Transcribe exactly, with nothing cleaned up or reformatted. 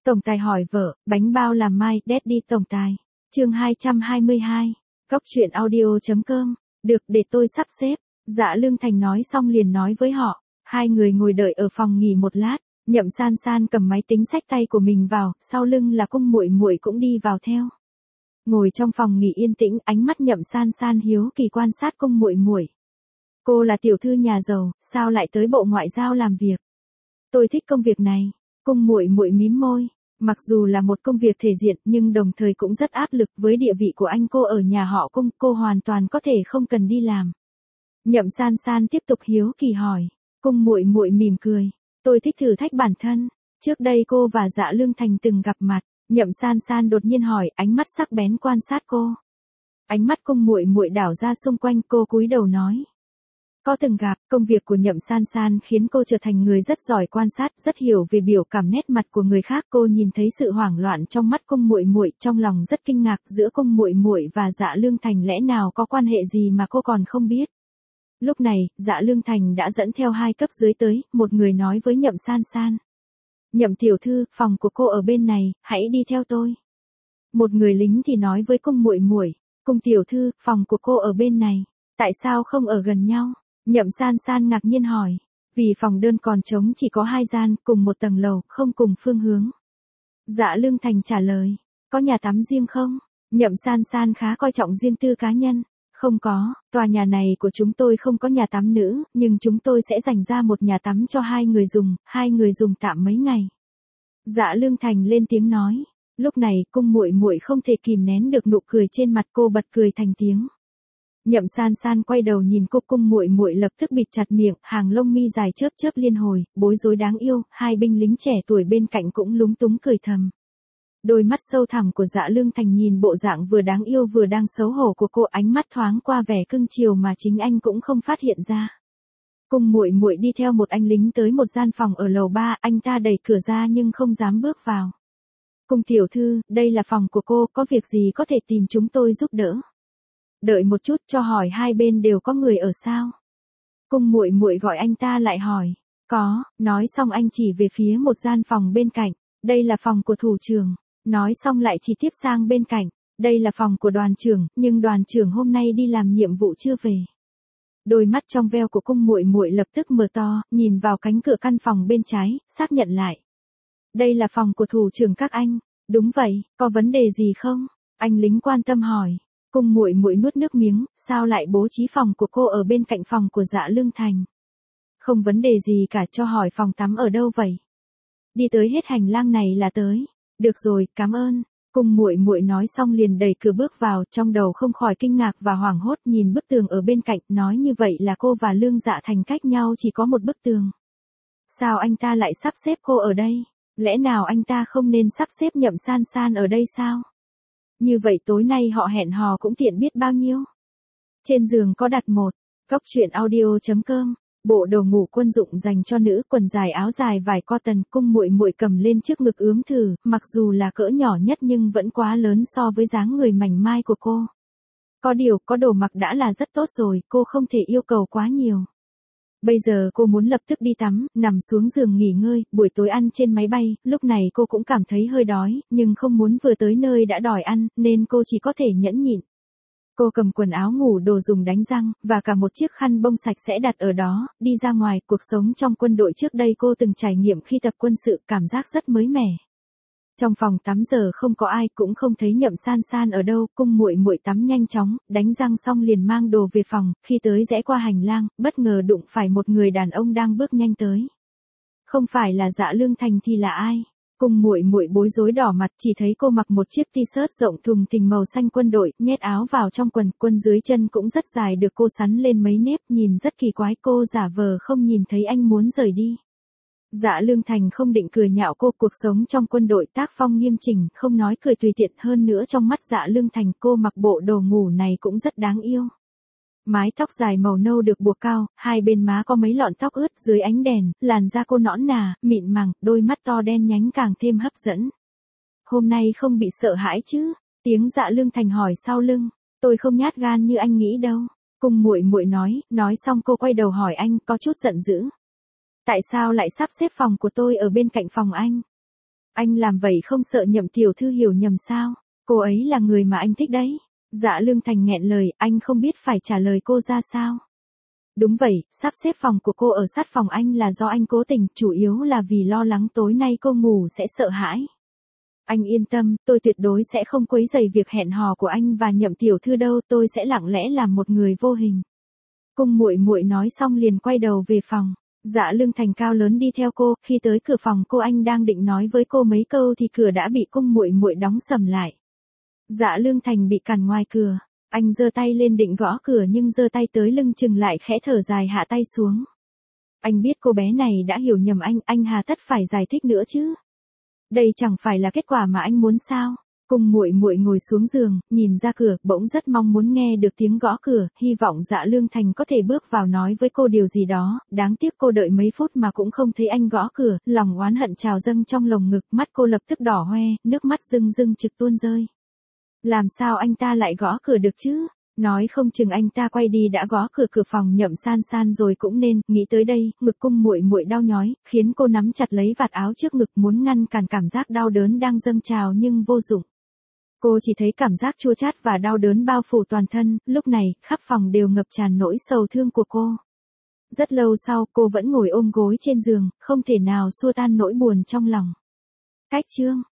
Tổng tài hỏi vợ, bánh bao làm mai, Daddy tổng tài. Chương hai trăm hai mươi hai. Cóc truyện audio chấm com. Được, để tôi sắp xếp. Dạ Lương Thành nói xong liền nói với họ. Hai người ngồi đợi ở phòng nghỉ một lát. Nhậm San San cầm máy tính xách tay của mình vào, sau lưng là Cung Muội Muội cũng đi vào theo. Ngồi trong phòng nghỉ yên tĩnh, ánh mắt Nhậm San San hiếu kỳ quan sát Cung Muội Muội. Cô là tiểu thư nhà giàu, sao lại tới Bộ Ngoại giao làm việc? Tôi thích công việc này. Cung Muội Muội mím môi. Mặc dù là một công việc thể diện nhưng đồng thời cũng rất áp lực, với địa vị của anh cô ở nhà họ Cung, cô hoàn toàn có thể không cần đi làm. Nhậm San San tiếp tục hiếu kỳ hỏi. Cung Muội Muội mỉm cười. Tôi thích thử thách bản thân. Trước đây cô và Dạ Lương Thành từng gặp mặt. Nhậm San San đột nhiên hỏi, ánh mắt sắc bén quan sát cô. Ánh mắt Cung Muội Muội đảo ra xung quanh, cô cúi đầu nói. Có từng gặp. Công việc của Nhậm San San khiến cô trở thành người rất giỏi quan sát, rất hiểu về biểu cảm nét mặt của người khác. Cô nhìn thấy sự hoảng loạn trong mắt Cung Muội Muội, trong lòng rất kinh ngạc, giữa Cung Muội Muội và Dạ Lương Thành lẽ nào có quan hệ gì mà cô còn không biết. Lúc này, Dạ Lương Thành đã dẫn theo hai cấp dưới tới, một người nói với Nhậm San San. Nhậm tiểu thư, phòng của cô ở bên này, hãy đi theo tôi. Một người lính thì nói với Cung Muội Muội, Cung tiểu thư, phòng của cô ở bên này, tại sao không ở gần nhau? Nhậm San San ngạc nhiên hỏi, vì phòng đơn còn trống chỉ có hai gian, cùng một tầng lầu, không cùng phương hướng. Dạ Lương Thành trả lời, có nhà tắm riêng không? Nhậm San San khá coi trọng riêng tư cá nhân. Không có, tòa nhà này của chúng tôi không có nhà tắm nữ, nhưng chúng tôi sẽ dành ra một nhà tắm cho hai người dùng, hai người dùng tạm mấy ngày. Dạ Lương Thành lên tiếng nói. Lúc này, Cung Muội Muội không thể kìm nén được nụ cười trên mặt, cô bật cười thành tiếng. Nhậm San San quay đầu nhìn cô, Cung Muội Muội lập tức bịt chặt miệng, hàng lông mi dài chớp chớp liên hồi, bối rối đáng yêu, hai binh lính trẻ tuổi bên cạnh cũng lúng túng cười thầm. Đôi mắt sâu thẳm của Dạ Lương Thành nhìn bộ dạng vừa đáng yêu vừa đang xấu hổ của cô, ánh mắt thoáng qua vẻ cưng chiều mà chính anh cũng không phát hiện ra. Cung Muội Muội đi theo một anh lính tới một gian phòng ở lầu ba, anh ta đẩy cửa ra nhưng không dám bước vào. Cung tiểu thư, đây là phòng của cô, có việc gì có thể tìm chúng tôi giúp đỡ. Đợi một chút, cho hỏi hai bên đều có người ở sao? Cung Muội Muội gọi anh ta lại hỏi. Có, nói xong anh chỉ về phía một gian phòng bên cạnh. Đây là phòng của thủ trưởng. Nói xong lại chỉ tiếp sang bên cạnh. Đây là phòng của đoàn trưởng, nhưng đoàn trưởng hôm nay đi làm nhiệm vụ chưa về. Đôi mắt trong veo của Cung Muội Muội lập tức mở to, nhìn vào cánh cửa căn phòng bên trái, xác nhận lại. Đây là phòng của thủ trưởng các anh. Đúng vậy, có vấn đề gì không? Anh lính quan tâm hỏi. Cung Muội Muội nuốt nước miếng, sao lại bố trí phòng của cô ở bên cạnh phòng của Dạ Lương Thành? Không vấn đề gì cả, cho hỏi phòng tắm ở đâu vậy? Đi tới hết hành lang này là tới. Được rồi, cảm ơn. Cung Muội Muội nói xong liền đẩy cửa bước vào, trong đầu không khỏi kinh ngạc và hoảng hốt, nhìn bức tường ở bên cạnh, nói như vậy là cô và Lương Dạ Thành cách nhau chỉ có một bức tường. Sao anh ta lại sắp xếp cô ở đây? Lẽ nào anh ta không nên sắp xếp Nhậm San San ở đây sao? Như vậy tối nay họ hẹn hò cũng tiện biết bao nhiêu. Trên giường có đặt một cóc truyện audio chấm com. Bộ đồ ngủ quân dụng dành cho nữ, quần dài áo dài vải cotton. Cung Muội Muội cầm lên trước ngực ướm thử, mặc dù là cỡ nhỏ nhất nhưng vẫn quá lớn so với dáng người mảnh mai của cô. Có điều, có đồ mặc đã là rất tốt rồi, cô không thể yêu cầu quá nhiều. Bây giờ cô muốn lập tức đi tắm, nằm xuống giường nghỉ ngơi, buổi tối ăn trên máy bay, lúc này cô cũng cảm thấy hơi đói, nhưng không muốn vừa tới nơi đã đòi ăn, nên cô chỉ có thể nhẫn nhịn. Cô cầm quần áo ngủ, đồ dùng đánh răng, và cả một chiếc khăn bông sạch sẽ đặt ở đó, đi ra ngoài. Cuộc sống trong quân đội trước đây cô từng trải nghiệm khi tập quân sự, cảm giác rất mới mẻ. Trong phòng tắm giờ không có ai, cũng không thấy Nhậm San San ở đâu. Cung Muội Muội tắm nhanh chóng, đánh răng xong liền mang đồ về phòng, khi tới rẽ qua hành lang, bất ngờ đụng phải một người đàn ông đang bước nhanh tới. Không phải là Dạ Lương Thành thì là ai? Cung Muội Muội bối rối đỏ mặt, chỉ thấy cô mặc một chiếc t-shirt rộng thùng thình màu xanh quân đội, nhét áo vào trong quần, quần dưới chân cũng rất dài được cô sắn lên mấy nếp, nhìn rất kỳ quái. Cô giả vờ không nhìn thấy anh muốn rời đi. Dạ Lương Thành không định cười nhạo cô, cuộc sống trong quân đội tác phong nghiêm chỉnh, không nói cười tùy tiện, hơn nữa trong mắt Dạ Lương Thành cô mặc bộ đồ ngủ này cũng rất đáng yêu. Mái tóc dài màu nâu được buộc cao, hai bên má có mấy lọn tóc ướt, dưới ánh đèn, làn da cô nõn nà, mịn màng, đôi mắt to đen nhánh càng thêm hấp dẫn. Hôm nay không bị sợ hãi chứ? Tiếng Dạ Lương Thành hỏi sau lưng. Tôi không nhát gan như anh nghĩ đâu. Cung Muội Muội nói, nói xong cô quay đầu hỏi anh, có chút giận dữ. Tại sao lại sắp xếp phòng của tôi ở bên cạnh phòng anh? Anh làm vậy không sợ Nhậm tiểu thư hiểu nhầm sao? Cô ấy là người mà anh thích đấy. Dạ Lương Thành nghẹn lời, anh không biết phải trả lời cô ra sao. Đúng vậy, sắp xếp phòng của cô ở sát phòng anh là do anh cố tình, chủ yếu là vì lo lắng tối nay cô ngủ sẽ sợ hãi. Anh yên tâm, tôi tuyệt đối sẽ không quấy rầy việc hẹn hò của anh và Nhậm tiểu thư đâu, tôi sẽ lặng lẽ làm một người vô hình. Cung muội muội nói xong liền quay đầu về phòng. Dạ Lương Thành cao lớn đi theo cô, khi tới cửa phòng cô anh đang định nói với cô mấy câu thì cửa đã bị cung muội muội đóng sầm lại. Dạ Lương Thành bị cản ngoài cửa, anh giơ tay lên định gõ cửa nhưng giơ tay tới lưng chừng lại khẽ thở dài hạ tay xuống. Anh biết cô bé này đã hiểu nhầm anh, anh hà tất phải giải thích nữa chứ. Đây chẳng phải là kết quả mà anh muốn sao? Cung muội muội ngồi xuống giường, nhìn ra cửa, bỗng rất mong muốn nghe được tiếng gõ cửa, hy vọng Dạ Lương Thành có thể bước vào nói với cô điều gì đó, đáng tiếc cô đợi mấy phút mà cũng không thấy anh gõ cửa, lòng oán hận trào dâng trong lồng ngực, mắt cô lập tức đỏ hoe, nước mắt rưng rưng trực tuôn rơi. Làm sao anh ta lại gõ cửa được chứ? Nói không chừng anh ta quay đi đã gõ cửa cửa phòng Nhậm San San rồi cũng nên, nghĩ tới đây, ngực cung muội muội đau nhói, khiến cô nắm chặt lấy vạt áo trước ngực muốn ngăn cản cảm giác đau đớn đang dâng trào nhưng vô dụng. Cô chỉ thấy cảm giác chua chát và đau đớn bao phủ toàn thân, lúc này, khắp phòng đều ngập tràn nỗi sầu thương của cô. Rất lâu sau, cô vẫn ngồi ôm gối trên giường, không thể nào xua tan nỗi buồn trong lòng. Cách chương